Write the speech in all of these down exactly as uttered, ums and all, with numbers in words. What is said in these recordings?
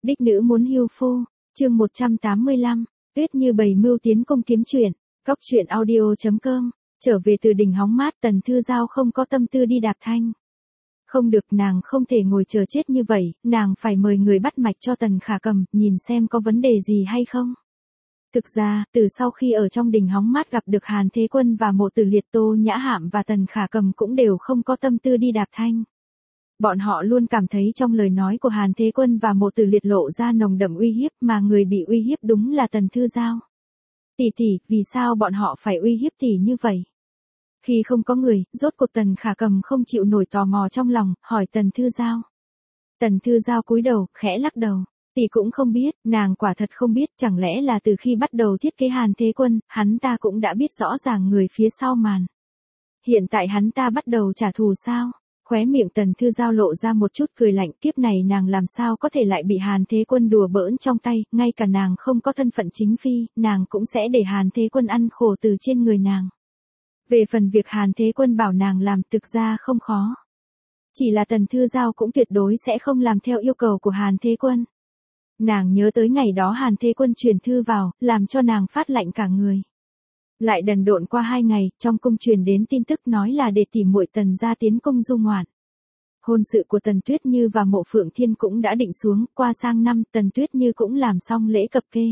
Đích nữ muốn hưu phu, chương một trăm tám mươi lăm, Tuyết Như bày mưu tiến công kiếm chuyện, góc chuyện audio.com, trở về từ đỉnh hóng mát Tần Thư Giao không có tâm tư đi đạp thanh. Không được, nàng không thể ngồi chờ chết như vậy, nàng phải mời người bắt mạch cho Tần Khả Cầm, nhìn xem có vấn đề gì hay không. Thực ra, từ sau khi ở trong đỉnh hóng mát gặp được Hàn Thế Quân và Mộ Tử Liệt, Tô Nhã Hạm và Tần Khả Cầm cũng đều không có tâm tư đi đạp thanh. Bọn họ luôn cảm thấy trong lời nói của Hàn Thế Quân và Mộ Tử Liệt lộ ra nồng đậm uy hiếp, mà người bị uy hiếp đúng là Tần Thư Giao. Tỷ tỷ, vì sao bọn họ phải uy hiếp tỷ như vậy? Khi không có người, rốt cuộc Tần Khả Cầm không chịu nổi tò mò trong lòng, hỏi Tần Thư Giao. Tần Thư Giao cúi đầu, khẽ lắc đầu. Tỷ cũng không biết, nàng quả thật không biết, chẳng lẽ là từ khi bắt đầu thiết kế Hàn Thế Quân, hắn ta cũng đã biết rõ ràng người phía sau màn. Hiện tại hắn ta bắt đầu trả thù sao? Khóe miệng Tần Thư Giao lộ ra một chút cười lạnh, kiếp này nàng làm sao có thể lại bị Hàn Thế Quân đùa bỡn trong tay, ngay cả nàng không có thân phận chính phi, nàng cũng sẽ để Hàn Thế Quân ăn khổ từ trên người nàng. Về phần việc Hàn Thế Quân bảo nàng làm, thực ra không khó. Chỉ là Tần Thư Giao cũng tuyệt đối sẽ không làm theo yêu cầu của Hàn Thế Quân. Nàng nhớ tới ngày đó Hàn Thế Quân truyền thư vào, làm cho nàng phát lạnh cả người. Lại đần độn qua hai ngày, trong cung truyền đến tin tức nói là để tỉ muội Tần gia tiến cung du ngoạn. Hôn sự của Tần Tuyết Như và Mộ Phượng Thiên cũng đã định xuống, qua sang năm Tần Tuyết Như cũng làm xong lễ cập kê.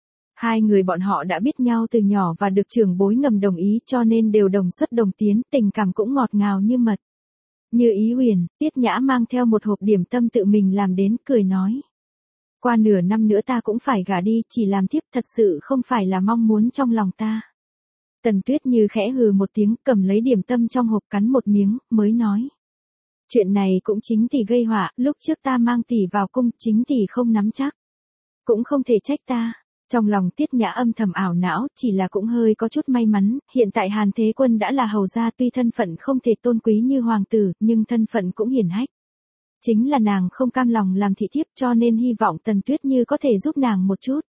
Hai người bọn họ đã biết nhau từ nhỏ và được trưởng bối ngầm đồng ý, cho nên đều đồng xuất đồng tiến, tình cảm cũng ngọt ngào như mật. Như ý huyền, Tiết Nhã mang theo một hộp điểm tâm tự mình làm đến, cười nói. Qua nửa năm nữa ta cũng phải gả đi, chỉ làm thiếp thật sự không phải là mong muốn trong lòng ta. Tần Tuyết Như khẽ hừ một tiếng, cầm lấy điểm tâm trong hộp cắn một miếng, mới nói. Chuyện này cũng chính tỷ gây họa, lúc trước ta mang tỷ vào cung, chính tỷ không nắm chắc. Cũng không thể trách ta. Trong lòng Tiết Nhã âm thầm ảo não, chỉ là cũng hơi có chút may mắn, hiện tại Hàn Thế Quân đã là hầu gia, tuy thân phận không thể tôn quý như hoàng tử, nhưng thân phận cũng hiển hách. Chính là nàng không cam lòng làm thị thiếp, cho nên hy vọng Tần Tuyết Như có thể giúp nàng một chút.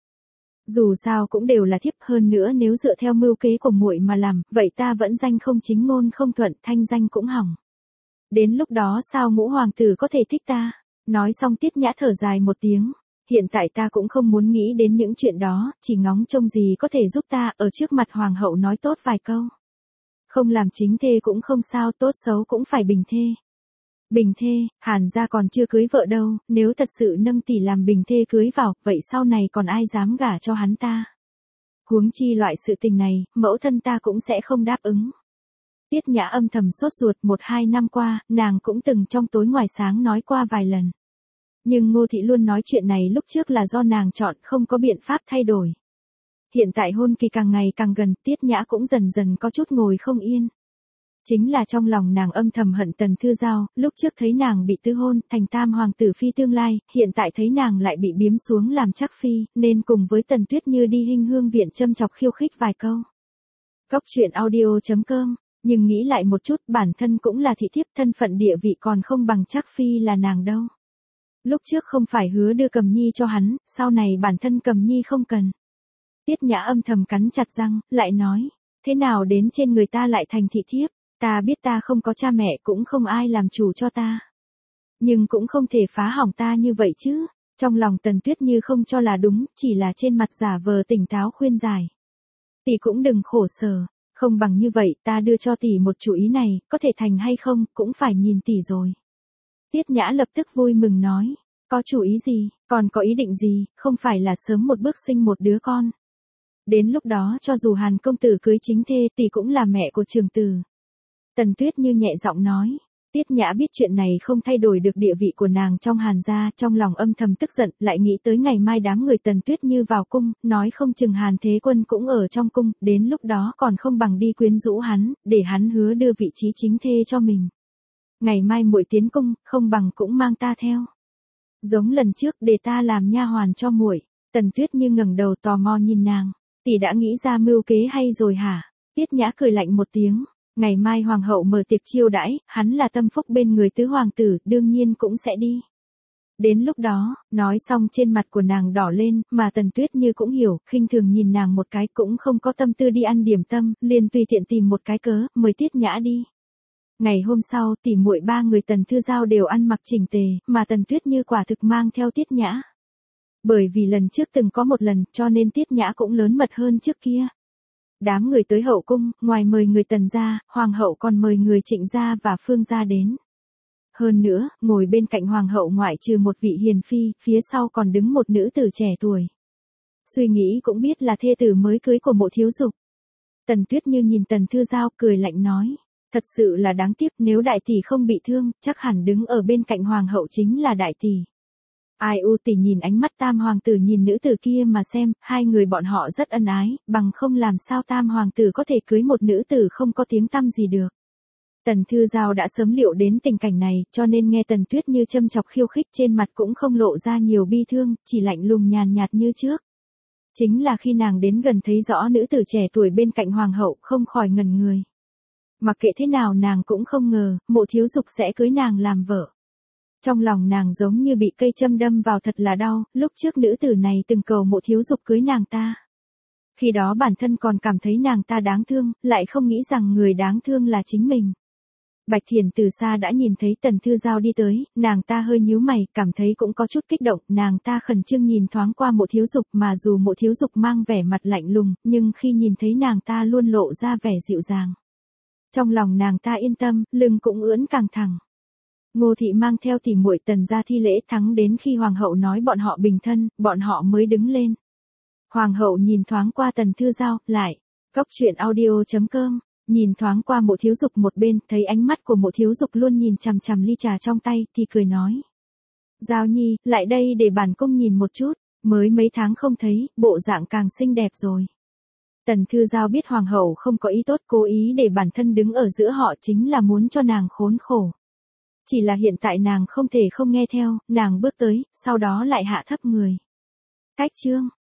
Dù sao cũng đều là thiếp, hơn nữa nếu dựa theo mưu kế của muội mà làm, vậy ta vẫn danh không chính ngôn không thuận, thanh danh cũng hỏng. Đến lúc đó sao ngũ hoàng tử có thể thích ta? Nói xong Tiết Nhã thở dài một tiếng. Hiện tại ta cũng không muốn nghĩ đến những chuyện đó, chỉ ngóng trông gì có thể giúp ta ở trước mặt hoàng hậu nói tốt vài câu. Không làm chính thê cũng không sao, tốt xấu cũng phải bình thê. Bình thê, Hàn gia còn chưa cưới vợ đâu, nếu thật sự nâng tỷ làm bình thê cưới vào, vậy sau này còn ai dám gả cho hắn ta. Huống chi loại sự tình này, mẫu thân ta cũng sẽ không đáp ứng. Tiết Nhã âm thầm sốt ruột, một hai năm qua, nàng cũng từng trong tối ngoài sáng nói qua vài lần. Nhưng Ngô Thị luôn nói chuyện này lúc trước là do nàng chọn, không có biện pháp thay đổi. Hiện tại hôn kỳ càng ngày càng gần, Tiết Nhã cũng dần dần có chút ngồi không yên. Chính là trong lòng nàng âm thầm hận Tần Thư Giao, lúc trước thấy nàng bị tư hôn, thành tam hoàng tử phi tương lai, hiện tại thấy nàng lại bị biếm xuống làm chắc phi, nên cùng với Tần Tuyết Như đi Hinh Hương viện châm chọc khiêu khích vài câu. Góc chuyện audio.com, nhưng nghĩ lại một chút, bản thân cũng là thị thiếp, thân phận địa vị còn không bằng chắc phi là nàng đâu. Lúc trước không phải hứa đưa Cầm Nhi cho hắn, sau này bản thân Cầm Nhi không cần. Tiết Nhã âm thầm cắn chặt răng, lại nói, thế nào đến trên người ta lại thành thị thiếp, ta biết ta không có cha mẹ, cũng không ai làm chủ cho ta. Nhưng cũng không thể phá hỏng ta như vậy chứ. Trong lòng Tần Tuyết Như không cho là đúng, chỉ là trên mặt giả vờ tỉnh táo khuyên giải. Tỷ cũng đừng khổ sở, không bằng như vậy, ta đưa cho tỷ một chủ ý này, có thể thành hay không, cũng phải nhìn tỷ rồi. Tiết Nhã lập tức vui mừng nói, có chủ ý gì, còn có ý định gì, không phải là sớm một bước sinh một đứa con. Đến lúc đó cho dù Hàn công tử cưới chính thê, tỷ cũng là mẹ của trường tử. Tần Tuyết Như nhẹ giọng nói, Tiết Nhã biết chuyện này không thay đổi được địa vị của nàng trong Hàn gia, trong lòng âm thầm tức giận, lại nghĩ tới ngày mai đám người Tần Tuyết Như vào cung, nói không chừng Hàn Thế Quân cũng ở trong cung, đến lúc đó còn không bằng đi quyến rũ hắn, để hắn hứa đưa vị trí chính thê cho mình. Ngày mai muội tiến cung, không bằng cũng mang ta theo. Giống lần trước, để ta làm nha hoàn cho muội. Tần Tuyết Như ngẩng đầu tò mò nhìn nàng, tỷ đã nghĩ ra mưu kế hay rồi hả? Tiết Nhã cười lạnh một tiếng, ngày mai hoàng hậu mở tiệc chiêu đãi, hắn là tâm phúc bên người tứ hoàng tử, đương nhiên cũng sẽ đi. Đến lúc đó, nói xong trên mặt của nàng đỏ lên, mà Tần Tuyết Như cũng hiểu, khinh thường nhìn nàng một cái, cũng không có tâm tư đi ăn điểm tâm, liền tùy tiện tìm một cái cớ, mời Tiết Nhã đi. Ngày hôm sau, tỉ muội ba người Tần Thư Giao đều ăn mặc chỉnh tề, mà Tần Tuyết Như quả thực mang theo Tiết Nhã. Bởi vì lần trước từng có một lần cho nên Tiết Nhã cũng lớn mật hơn trước kia. Đám người tới hậu cung, ngoài mời người Tần gia, Hoàng hậu còn mời người Trịnh gia và Phương gia đến. Hơn nữa, ngồi bên cạnh Hoàng hậu ngoại trừ một vị hiền phi, phía sau còn đứng một nữ tử trẻ tuổi. Suy nghĩ cũng biết là thê tử mới cưới của Mộ Thiếu Dục. Tần Tuyết Như nhìn Tần Thư Giao cười lạnh nói. Thật sự là đáng tiếc, nếu đại tỷ không bị thương, chắc hẳn đứng ở bên cạnh Hoàng hậu chính là đại tỷ. Ai u tỷ nhìn ánh mắt Tam hoàng tử nhìn nữ tử kia mà xem, hai người bọn họ rất ân ái, bằng không làm sao Tam hoàng tử có thể cưới một nữ tử không có tiếng tăm gì được. Tần Thư Giao đã sớm liệu đến tình cảnh này, cho nên nghe Tần Tuyết Như châm chọc khiêu khích trên mặt cũng không lộ ra nhiều bi thương, chỉ lạnh lùng nhàn nhạt như trước. Chính là khi nàng đến gần thấy rõ nữ tử trẻ tuổi bên cạnh Hoàng hậu không khỏi ngẩn người. Mặc kệ thế nào nàng cũng không ngờ, Mộ Thiếu Dục sẽ cưới nàng làm vợ. Trong lòng nàng giống như bị cây châm đâm vào thật là đau, lúc trước nữ tử này từng cầu Mộ Thiếu Dục cưới nàng ta. Khi đó bản thân còn cảm thấy nàng ta đáng thương, lại không nghĩ rằng người đáng thương là chính mình. Bạch Thiền từ xa đã nhìn thấy Tần Thư Giao đi tới, nàng ta hơi nhíu mày, cảm thấy cũng có chút kích động, nàng ta khẩn trương nhìn thoáng qua Mộ Thiếu Dục mà dù Mộ Thiếu Dục mang vẻ mặt lạnh lùng, nhưng khi nhìn thấy nàng ta luôn lộ ra vẻ dịu dàng. Trong lòng nàng ta yên tâm, lưng cũng ưỡn càng thẳng. Ngô Thị mang theo tỉ muội Tần gia thi lễ thắng đến khi Hoàng hậu nói bọn họ bình thân, bọn họ mới đứng lên. Hoàng hậu nhìn thoáng qua Tần Thư Giao, lại, Cốc truyện audio chấm com, nhìn thoáng qua Mộ Thiếu Dục một bên, thấy ánh mắt của Mộ Thiếu Dục luôn nhìn chằm chằm ly trà trong tay, thì cười nói. Giao Nhi, lại đây để bản cung nhìn một chút, mới mấy tháng không thấy, bộ dạng càng xinh đẹp rồi. Tần Thư Giao biết Hoàng hậu không có ý tốt, cố ý để bản thân đứng ở giữa họ chính là muốn cho nàng khốn khổ. Chỉ là hiện tại nàng không thể không nghe theo, nàng bước tới, sau đó lại hạ thấp người. Cách chương